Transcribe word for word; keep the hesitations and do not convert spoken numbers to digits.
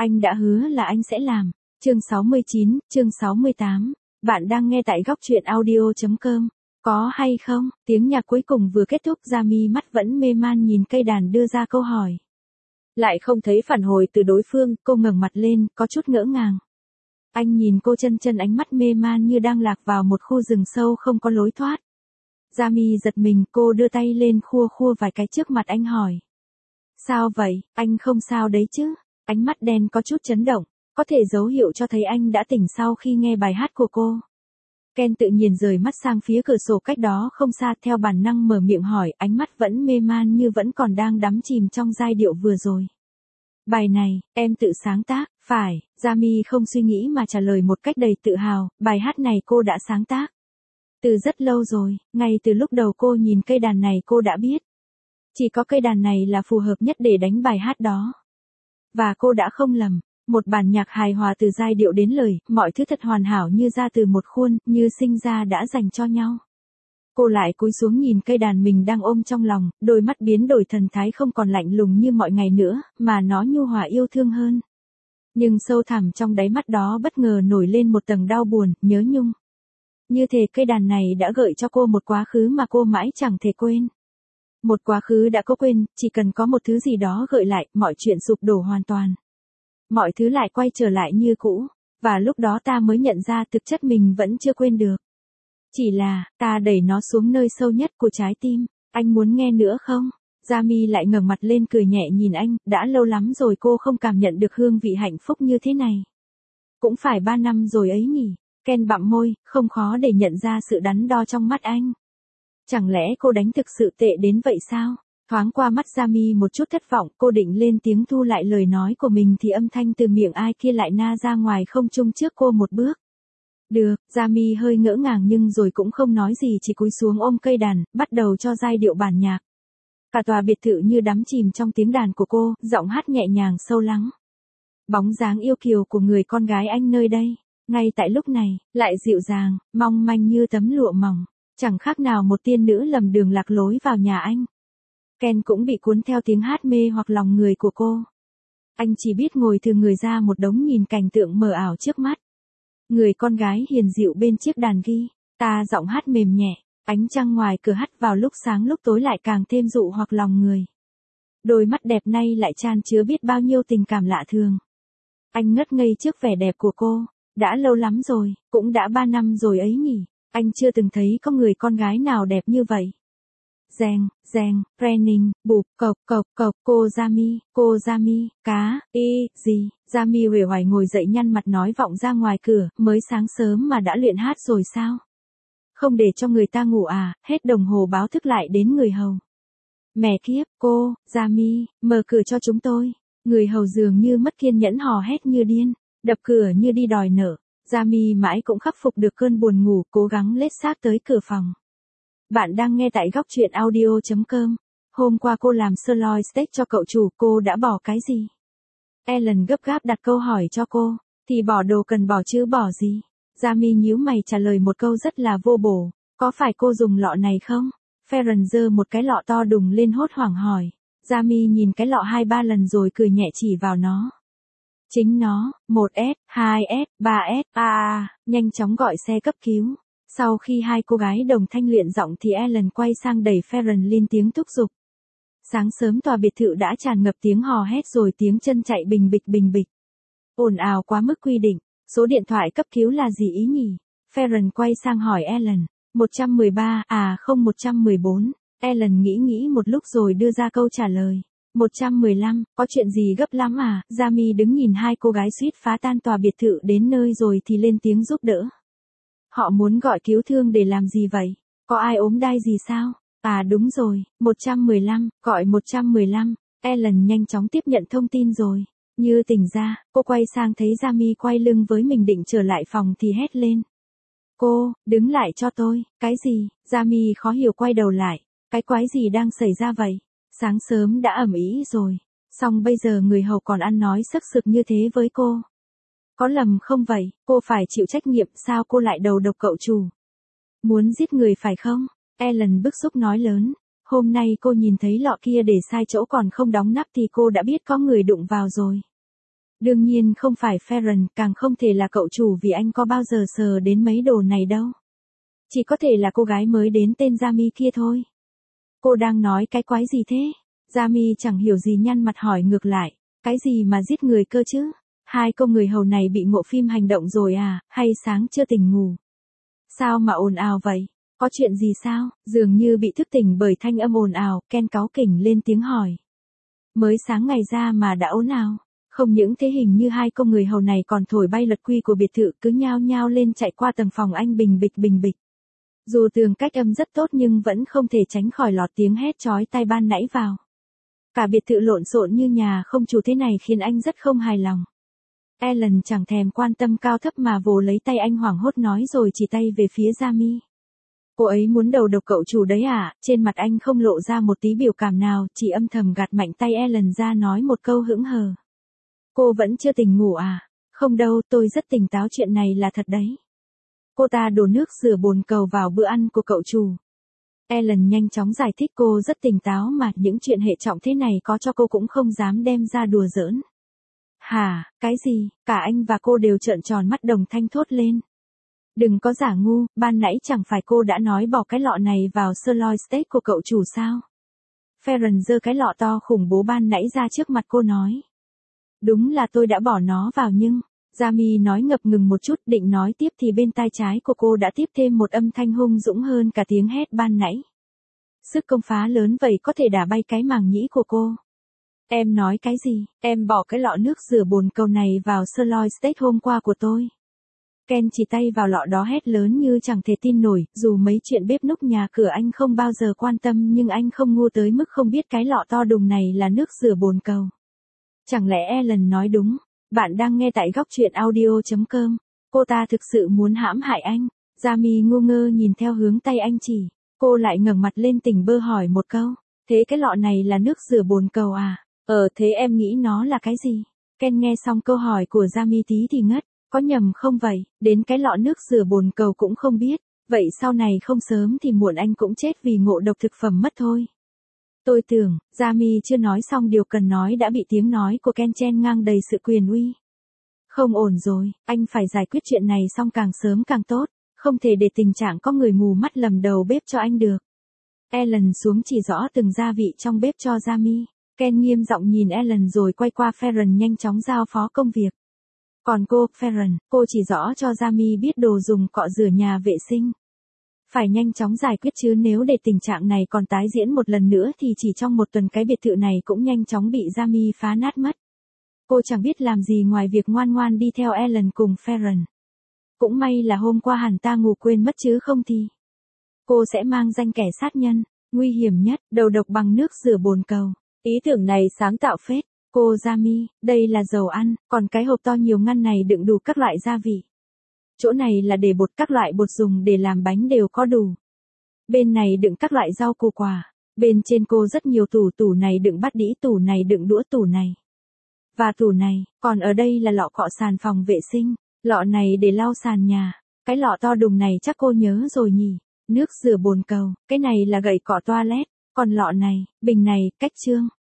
Anh đã hứa là anh sẽ làm. Chương sáu mươi chín, chương sáu mươi tám. Bạn đang nghe tại góc truyện audio chấm com. Có hay không? Tiếng nhạc cuối cùng vừa kết thúc, Jamie mắt vẫn mê man nhìn cây đàn đưa ra câu hỏi. Lại không thấy phản hồi từ đối phương, cô ngẩng mặt lên, có chút ngỡ ngàng. Anh nhìn cô chân chân ánh mắt mê man như đang lạc vào một khu rừng sâu không có lối thoát. Jamie giật mình, cô đưa tay lên khua khua vài cái trước mặt anh hỏi. Sao vậy, anh không sao đấy chứ? Ánh mắt đen có chút chấn động, có thể dấu hiệu cho thấy anh đã tỉnh sau khi nghe bài hát của cô. Ken tự nhiên rời mắt sang phía cửa sổ cách đó không xa, theo bản năng mở miệng hỏi, ánh mắt vẫn mê man như vẫn còn đang đắm chìm trong giai điệu vừa rồi. Bài này, em tự sáng tác, phải, Jamie không suy nghĩ mà trả lời một cách đầy tự hào, bài hát này cô đã sáng tác. Từ rất lâu rồi, ngay từ lúc đầu cô nhìn cây đàn này cô đã biết. Chỉ có cây đàn này là phù hợp nhất để đánh bài hát đó. Và cô đã không lầm, một bản nhạc hài hòa từ giai điệu đến lời, mọi thứ thật hoàn hảo như ra từ một khuôn, như sinh ra đã dành cho nhau. Cô lại cúi xuống nhìn cây đàn mình đang ôm trong lòng, đôi mắt biến đổi thần thái không còn lạnh lùng như mọi ngày nữa, mà nó nhu hòa yêu thương hơn. Nhưng sâu thẳm trong đáy mắt đó bất ngờ nổi lên một tầng đau buồn, nhớ nhung. Như thể cây đàn này đã gợi cho cô một quá khứ mà cô mãi chẳng thể quên. Một quá khứ đã có quên, chỉ cần có một thứ gì đó gợi lại, mọi chuyện sụp đổ hoàn toàn. Mọi thứ lại quay trở lại như cũ, và lúc đó ta mới nhận ra thực chất mình vẫn chưa quên được. Chỉ là, ta đẩy nó xuống nơi sâu nhất của trái tim. Anh muốn nghe nữa không? Jamie lại ngẩng mặt lên cười nhẹ nhìn anh, đã lâu lắm rồi cô không cảm nhận được hương vị hạnh phúc như thế này. Cũng phải ba năm rồi ấy nhỉ? Ken bặm môi, không khó để nhận ra sự đắn đo trong mắt anh. Chẳng lẽ cô đánh thực sự tệ đến vậy sao? Thoáng qua mắt Jamie một chút thất vọng, cô định lên tiếng thu lại lời nói của mình thì âm thanh từ miệng ai kia lại na ra ngoài không trung trước cô một bước. Được, Jamie hơi ngỡ ngàng nhưng rồi cũng không nói gì, chỉ cúi xuống ôm cây đàn, bắt đầu cho giai điệu bản nhạc. Cả tòa biệt thự như đắm chìm trong tiếng đàn của cô, giọng hát nhẹ nhàng sâu lắng. Bóng dáng yêu kiều của người con gái anh nơi đây, ngay tại lúc này, lại dịu dàng, mong manh như tấm lụa mỏng, chẳng khác nào một tiên nữ lầm đường lạc lối vào nhà anh. Ken cũng bị cuốn theo tiếng hát mê hoặc lòng người của cô. Anh chỉ biết ngồi thừ người ra một đống nhìn cảnh tượng mờ ảo trước mắt. Người con gái hiền dịu bên chiếc đàn ghi, ta giọng hát mềm nhẹ, ánh trăng ngoài cửa hắt vào lúc sáng lúc tối lại càng thêm dụ hoặc lòng người. Đôi mắt đẹp nay lại chan chứa biết bao nhiêu tình cảm lạ thường. Anh ngất ngây trước vẻ đẹp của cô, đã lâu lắm rồi, cũng đã ba năm rồi ấy nhỉ, anh chưa từng thấy có người con gái nào đẹp như vậy. Reng, reng, Renning, bụp, cộc, cộc, cộc, cô Jamie, cô Jamie, cá, y, gì, Jamie uể oải ngồi dậy nhăn mặt nói vọng ra ngoài cửa, mới sáng sớm mà đã luyện hát rồi sao? Không để cho người ta ngủ à, hết đồng hồ báo thức lại đến người hầu. Mẹ kiếp, cô, Jamie, mở cửa cho chúng tôi. Người hầu dường như mất kiên nhẫn hò hét như điên, đập cửa như đi đòi nợ. Jamie mãi cũng khắc phục được cơn buồn ngủ, cố gắng lết xác tới cửa phòng. Bạn đang nghe tại góc truyện audio chấm com. Hôm qua cô làm sirloin steak cho cậu chủ, cô đã bỏ cái gì? Ellen gấp gáp đặt câu hỏi cho cô. Thì bỏ đồ cần bỏ chứ bỏ gì? Jamie nhíu mày trả lời một câu rất là vô bổ. Có phải cô dùng lọ này không? Ferran giơ một cái lọ to đùng lên hốt hoảng hỏi. Jamie nhìn cái lọ hai ba lần rồi cười nhẹ chỉ vào nó. Chính nó, một S, hai S, ba S, a a, nhanh chóng gọi xe cấp cứu. Sau khi hai cô gái đồng thanh luyện giọng thì Ellen quay sang đẩy Ferran lên tiếng thúc giục. Sáng sớm tòa biệt thự đã tràn ngập tiếng hò hét rồi tiếng chân chạy bình bịch bình bịch. Ồn ào quá mức quy định, số điện thoại cấp cứu là gì ý nhỉ? Ferran quay sang hỏi Ellen. một trăm mười ba, à không một trăm mười bốn. Ellen nghĩ nghĩ một lúc rồi đưa ra câu trả lời. một trăm mười lăm, có chuyện gì gấp lắm à? Jamie đứng nhìn hai cô gái suýt phá tan tòa biệt thự đến nơi rồi thì lên tiếng giúp đỡ. Họ muốn gọi cứu thương để làm gì vậy? Có ai ốm đau gì sao? À đúng rồi, một trăm mười lăm, gọi một trăm mười lăm. Ellen nhanh chóng tiếp nhận thông tin rồi. Như tỉnh ra, cô quay sang thấy Jamie quay lưng với mình định trở lại phòng thì hét lên. Cô, đứng lại cho tôi, cái gì? Jamie khó hiểu quay đầu lại. Cái quái gì đang xảy ra vậy? Sáng sớm đã ầm ĩ rồi. Xong bây giờ người hầu còn ăn nói sấc sực như thế với cô. Có lầm không vậy? Cô phải chịu trách nhiệm, sao cô lại đầu độc cậu chủ? Muốn giết người phải không? Ellen bức xúc nói lớn. Hôm nay cô nhìn thấy lọ kia để sai chỗ còn không đóng nắp thì cô đã biết có người đụng vào rồi. Đương nhiên không phải Ferran, càng không thể là cậu chủ vì anh có bao giờ sờ đến mấy đồ này đâu. Chỉ có thể là cô gái mới đến tên Jamie kia thôi. Cô đang nói cái quái gì thế? Jamie chẳng hiểu gì nhăn mặt hỏi ngược lại. Cái gì mà giết người cơ chứ? Hai cô người hầu này bị ngộ phim hành động rồi à, hay sáng chưa tỉnh ngủ? Sao mà ồn ào vậy? Có chuyện gì sao? Dường như bị thức tỉnh bởi thanh âm ồn ào, Ken cáu kỉnh lên tiếng hỏi. Mới sáng ngày ra mà đã ồn ào. Không những thế hình như hai cô người hầu này còn thổi bay luật quy của biệt thự cứ nhao nhao lên chạy qua tầng phòng anh bình bịch bình bịch. Dù tường cách âm rất tốt nhưng vẫn không thể tránh khỏi lọt tiếng hét chói tai ban nãy vào. Cả biệt thự lộn xộn như nhà không chủ thế này khiến anh rất không hài lòng. Ellen chẳng thèm quan tâm cao thấp mà vồ lấy tay anh hoảng hốt nói rồi chỉ tay về phía Jamie. Cô ấy muốn đầu độc cậu chủ đấy à? Trên mặt anh không lộ ra một tí biểu cảm nào, chỉ âm thầm gạt mạnh tay Ellen ra nói một câu hững hờ. Cô vẫn chưa tỉnh ngủ à? Không đâu, tôi rất tỉnh táo, chuyện này là thật đấy. Cô ta đổ nước rửa bồn cầu vào bữa ăn của cậu chủ. Ellen nhanh chóng giải thích cô rất tỉnh táo mà những chuyện hệ trọng thế này có cho cô cũng không dám đem ra đùa giỡn. Hả, cái gì? Cả anh và cô đều trợn tròn mắt đồng thanh thốt lên. Đừng có giả ngu, ban nãy chẳng phải cô đã nói bỏ cái lọ này vào sirloin steak của cậu chủ sao? Ferran giơ cái lọ to khủng bố ban nãy ra trước mặt cô nói. Đúng là tôi đã bỏ nó vào nhưng... Jamie nói ngập ngừng một chút định nói tiếp thì bên tai trái của cô đã tiếp thêm một âm thanh hung dũng hơn cả tiếng hét ban nãy. Sức công phá lớn vậy có thể đả bay cái màng nhĩ của cô. Em nói cái gì? Em bỏ cái lọ nước rửa bồn cầu này vào sirloin steak hôm qua của tôi. Ken chỉ tay vào lọ đó hét lớn như chẳng thể tin nổi, dù mấy chuyện bếp núc nhà cửa anh không bao giờ quan tâm nhưng anh không ngu tới mức không biết cái lọ to đùng này là nước rửa bồn cầu. Chẳng lẽ Ellen nói đúng? Bạn đang nghe tại góc truyện audio chấm com. Cô ta thực sự muốn hãm hại anh. Jamie ngu ngơ nhìn theo hướng tay anh chỉ. Cô lại ngẩng mặt lên tỉnh bơ hỏi một câu. Thế cái lọ này là nước rửa bồn cầu à? Ờ thế em nghĩ nó là cái gì? Ken nghe xong câu hỏi của Jamie tí thì ngất. Có nhầm không vậy? Đến cái lọ nước rửa bồn cầu cũng không biết. Vậy sau này không sớm thì muộn anh cũng chết vì ngộ độc thực phẩm mất thôi. Tôi tưởng, Jamie chưa nói xong điều cần nói đã bị tiếng nói của Ken chen ngang đầy sự quyền uy. Không ổn rồi, anh phải giải quyết chuyện này xong càng sớm càng tốt, không thể để tình trạng có người mù mắt lầm đầu bếp cho anh được. Ellen xuống chỉ rõ từng gia vị trong bếp cho Jamie. Ken nghiêm giọng nhìn Ellen rồi quay qua Ferran nhanh chóng giao phó công việc. Còn cô, Ferran, cô chỉ rõ cho Jamie biết đồ dùng cọ rửa nhà vệ sinh. Phải nhanh chóng giải quyết chứ nếu để tình trạng này còn tái diễn một lần nữa thì chỉ trong một tuần cái biệt thự này cũng nhanh chóng bị Jamie phá nát mất. Cô chẳng biết làm gì ngoài việc ngoan ngoan đi theo Ellen cùng Ferran. Cũng may là hôm qua hẳn ta ngủ quên mất chứ không thì. Cô sẽ mang danh kẻ sát nhân, nguy hiểm nhất, đầu độc bằng nước rửa bồn cầu. Ý tưởng này sáng tạo phết. Cô Jamie, đây là dầu ăn, còn cái hộp to nhiều ngăn này đựng đủ các loại gia vị. Chỗ này là để bột các loại bột dùng để làm bánh đều có đủ. Bên này đựng các loại rau củ quả. Bên trên cô rất nhiều tủ, tủ này đựng bát đĩa, tủ này đựng đũa, tủ này. Và tủ này, còn ở đây là lọ cọ sàn phòng vệ sinh. Lọ này để lau sàn nhà. Cái lọ to đùng này chắc cô nhớ rồi nhỉ. Nước rửa bồn cầu, cái này là gậy cọ toilet. Còn lọ này, bình này, cách trương.